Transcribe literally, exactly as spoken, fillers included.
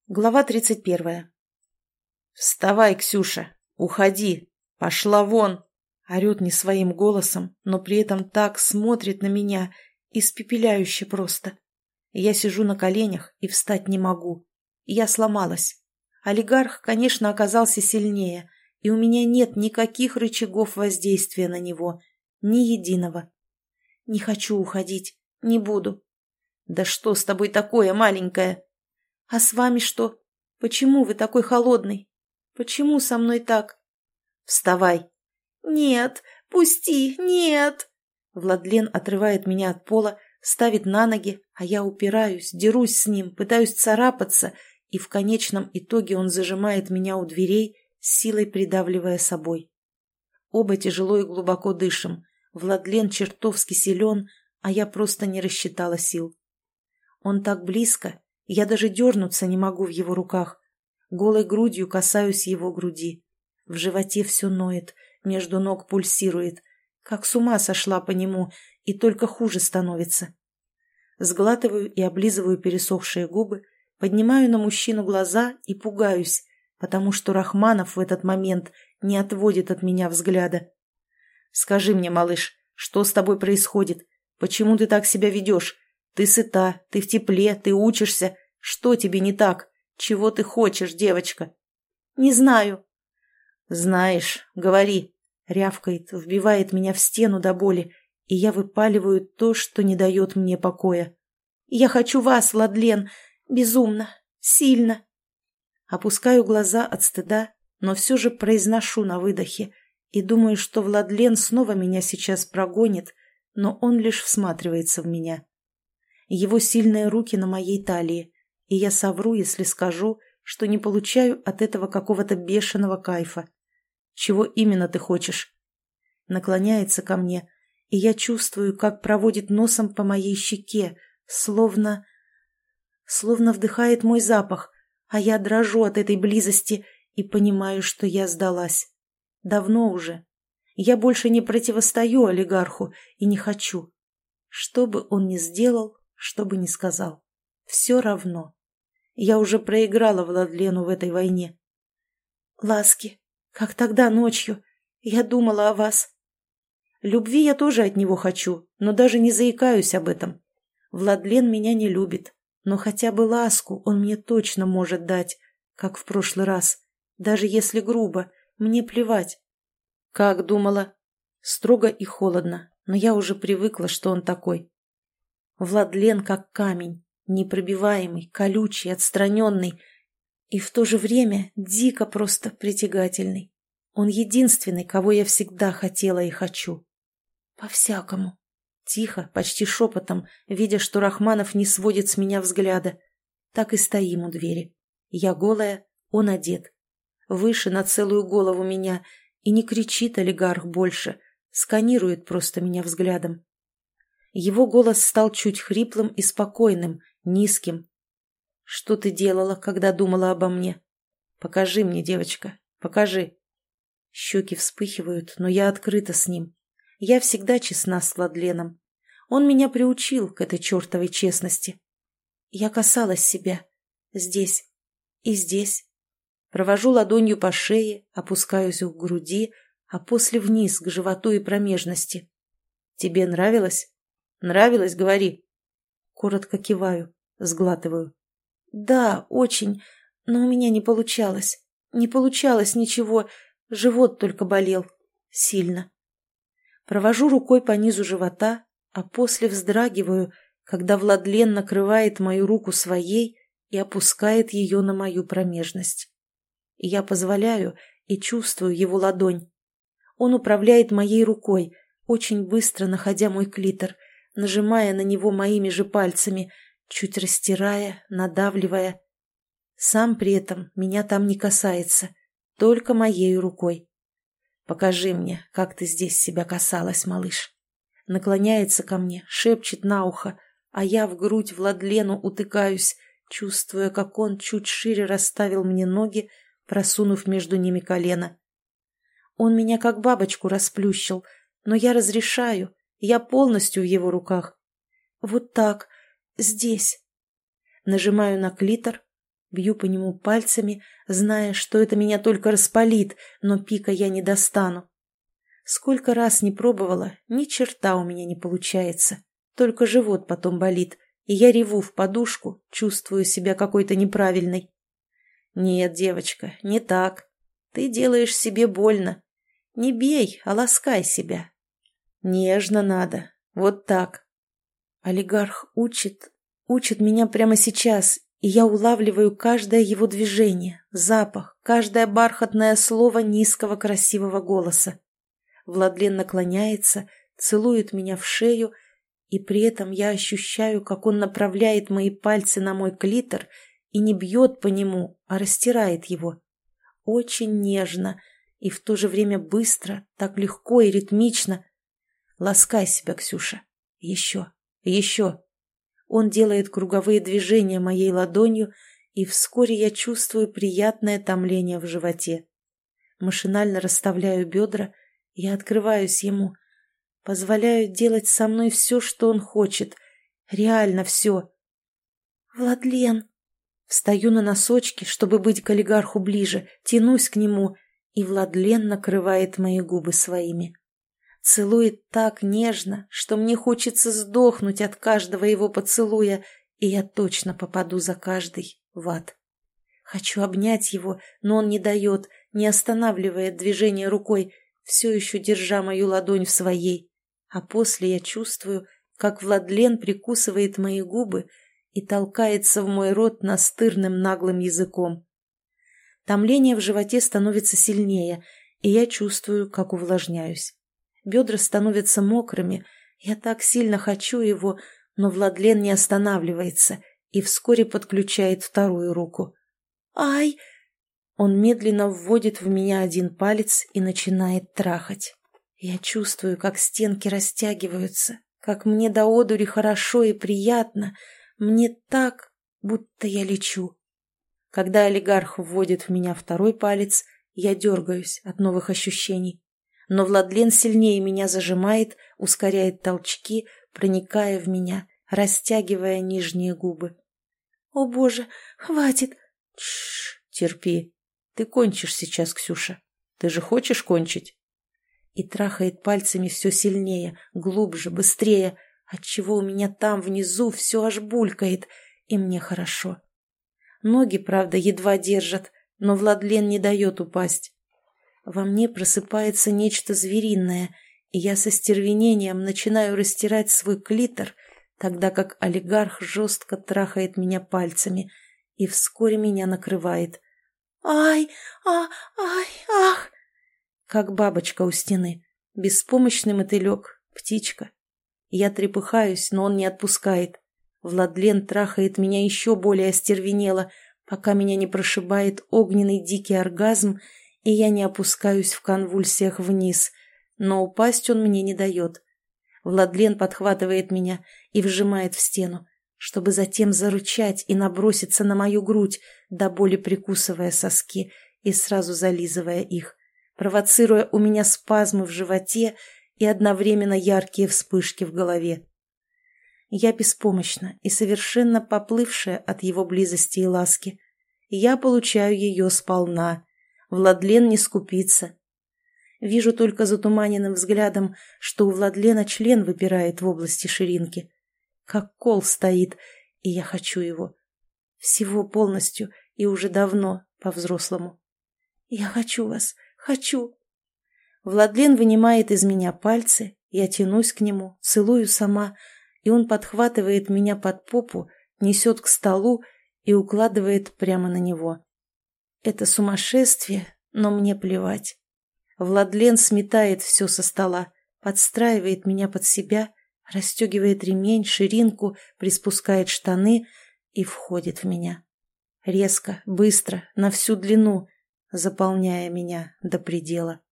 Глава тридцать первая. «Вставай, Ксюша! Уходи! Пошла вон!» Орет не своим голосом, но при этом так смотрит на меня, испепеляюще просто. Я сижу на коленях и встать не могу. Я сломалась. Олигарх, конечно, оказался сильнее, и у меня нет никаких рычагов воздействия на него, ни единого. Не хочу уходить, не буду. «Да что с тобой такое, маленькая?» «А с вами что? Почему вы такой холодный? Почему со мной так?» «Вставай!» «Нет, пусти, нет!» Владлен отрывает меня от пола, ставит на ноги, а я упираюсь, дерусь с ним, пытаюсь царапаться, и в конечном итоге он зажимает меня у дверей, силой придавливая собой. Оба тяжело и глубоко дышим. Владлен чертовски силен, а я просто не рассчитала сил. Он так близко, я даже дернуться не могу в его руках. Голой грудью касаюсь его груди. В животе все ноет, между ног пульсирует. Как с ума сошла по нему, и только хуже становится. Сглатываю и облизываю пересохшие губы, поднимаю на мужчину глаза и пугаюсь, потому что Рахманов в этот момент не отводит от меня взгляда. «Скажи мне, малыш, что с тобой происходит? Почему ты так себя ведешь? Ты сыта, ты в тепле, ты учишься. Что тебе не так? Чего ты хочешь, девочка?» «Не знаю». «Знаешь, говори», — рявкает, вбивает меня в стену до боли, и я выпаливаю то, что не дает мне покоя. «Я хочу вас, Владлен, безумно, сильно». Опускаю глаза от стыда, но все же произношу на выдохе и думаю, что Владлен снова меня сейчас прогонит, но он лишь всматривается в меня. Его сильные руки на моей талии, и я совру, если скажу, что не получаю от этого какого-то бешеного кайфа. «Чего именно ты хочешь?» Наклоняется ко мне, и я чувствую, как проводит носом по моей щеке, словно... словно вдыхает мой запах, а я дрожу от этой близости и понимаю, что я сдалась. Давно уже. Я больше не противостою олигарху и не хочу. Что бы он ни сделал, что бы ни сказал, все равно. Я уже проиграла Владлену в этой войне. «Ласки, как тогда ночью. Я думала о вас». Любви я тоже от него хочу, но даже не заикаюсь об этом. Владлен меня не любит, но хотя бы ласку он мне точно может дать, как в прошлый раз. Даже если грубо, мне плевать. «Как думала?» Строго и холодно, но я уже привыкла, что он такой. Владлен как камень, непробиваемый, колючий, отстраненный и в то же время дико просто притягательный. Он единственный, кого я всегда хотела и хочу. По-всякому. Тихо, почти шепотом, видя, что Рахманов не сводит с меня взгляда. Так и стоим у двери. Я голая, он одет. Выше на целую голову меня, и не кричит олигарх больше, сканирует просто меня взглядом. Его голос стал чуть хриплым и спокойным, низким. «Что ты делала, когда думала обо мне? Покажи мне, девочка, покажи». Щеки вспыхивают, но я открыта с ним. Я всегда честна с Владленом. Он меня приучил к этой чертовой честности. Я касалась себя. Здесь и здесь. Провожу ладонью по шее, опускаюсь к груди, а после вниз, к животу и промежности. «Тебе нравилось? Нравилось, говори». Коротко киваю, сглатываю. «Да, очень, но у меня не получалось. Не получалось ничего, живот только болел. Сильно». Провожу рукой по низу живота, а после вздрагиваю, когда Владлен накрывает мою руку своей и опускает ее на мою промежность. Я позволяю и чувствую его ладонь. Он управляет моей рукой, очень быстро находя мой клитор, нажимая на него моими же пальцами, чуть растирая, надавливая. Сам при этом меня там не касается, только моей рукой. «Покажи мне, как ты здесь себя касалась, малыш». Наклоняется ко мне, шепчет на ухо, а я в грудь Владлену утыкаюсь, чувствуя, как он чуть шире расставил мне ноги, просунув между ними колено. Он меня как бабочку расплющил, но я разрешаю, я полностью в его руках. Вот так, здесь. Нажимаю на клитор, Бью по нему пальцами, зная, что это меня только распалит, но пика я не достану. Сколько раз не пробовала, ни черта у меня не получается. Только живот потом болит, и я реву в подушку, чувствую себя какой-то неправильной. Нет, девочка, не так. Ты делаешь себе больно. Не бей, а ласкай себя. Нежно надо, вот так. Олигарх учит, учит меня прямо сейчас, и я улавливаю каждое его движение, запах, каждое бархатное слово низкого красивого голоса. Владлен наклоняется, целует меня в шею, и при этом я ощущаю, как он направляет мои пальцы на мой клитор и не бьет по нему, а растирает его. Очень нежно и в то же время быстро, так легко и ритмично. Ласкай себя, Ксюша. Еще, еще. Он делает круговые движения моей ладонью, и вскоре я чувствую приятное томление в животе. Машинально расставляю бедра, я открываюсь ему, позволяю делать со мной все, что он хочет, реально все. «Владлен!» Встаю на носочки, чтобы быть к олигарху ближе, тянусь к нему, и Владлен накрывает мои губы своими. Целует так нежно, что мне хочется сдохнуть от каждого его поцелуя, и я точно попаду за каждый в ад. Хочу обнять его, но он не дает, не останавливает движение рукой, все еще держа мою ладонь в своей. А после я чувствую, как Владлен прикусывает мои губы и толкается в мой рот настырным наглым языком. Томление в животе становится сильнее, и я чувствую, как увлажняюсь. Бедра становятся мокрыми, я так сильно хочу его, но Владлен не останавливается и вскоре подключает вторую руку. «Ай!» Он медленно вводит в меня один палец и начинает трахать. Я чувствую, как стенки растягиваются, как мне до одури хорошо и приятно, мне так, будто я лечу. Когда олигарх вводит в меня второй палец, я дергаюсь от новых ощущений. Но Владлен сильнее меня зажимает, ускоряет толчки, проникая в меня, растягивая нижние губы. «О, Боже, хватит!» «Тш, терпи. Ты кончишь сейчас, Ксюша. Ты же хочешь кончить?» И трахает пальцами все сильнее, глубже, быстрее, отчего у меня там внизу все аж булькает, и мне хорошо. Ноги, правда, едва держат, но Владлен не дает упасть. Во мне просыпается нечто звериное, и я со стервенением начинаю растирать свой клитор, тогда как олигарх жестко трахает меня пальцами, и вскоре меня накрывает. «Ай! А! Ай! Ах!» Как бабочка у стены, беспомощный мотылек, птичка. Я трепыхаюсь, но он не отпускает. Владлен трахает меня еще более остервенело, пока меня не прошибает огненный дикий оргазм, и я не опускаюсь в конвульсиях вниз, но упасть он мне не дает. Владлен подхватывает меня и вжимает в стену, чтобы затем зарычать и наброситься на мою грудь, до боли прикусывая соски и сразу зализывая их, провоцируя у меня спазмы в животе и одновременно яркие вспышки в голове. Я беспомощна и совершенно поплывшая от его близости и ласки. Я получаю ее сполна. Владлен не скупится. Вижу только затуманенным взглядом, что у Владлена член выпирает в области ширинки. Как кол стоит, и я хочу его. Всего полностью и уже давно, по-взрослому. Я хочу вас, хочу. Владлен вынимает из меня пальцы, я тянусь к нему, целую сама, и он подхватывает меня под попу, несет к столу и укладывает прямо на него. Это сумасшествие, но мне плевать. Владлен сметает все со стола, подстраивает меня под себя, расстегивает ремень, ширинку, приспускает штаны и входит в меня. Резко, быстро, на всю длину, заполняя меня до предела.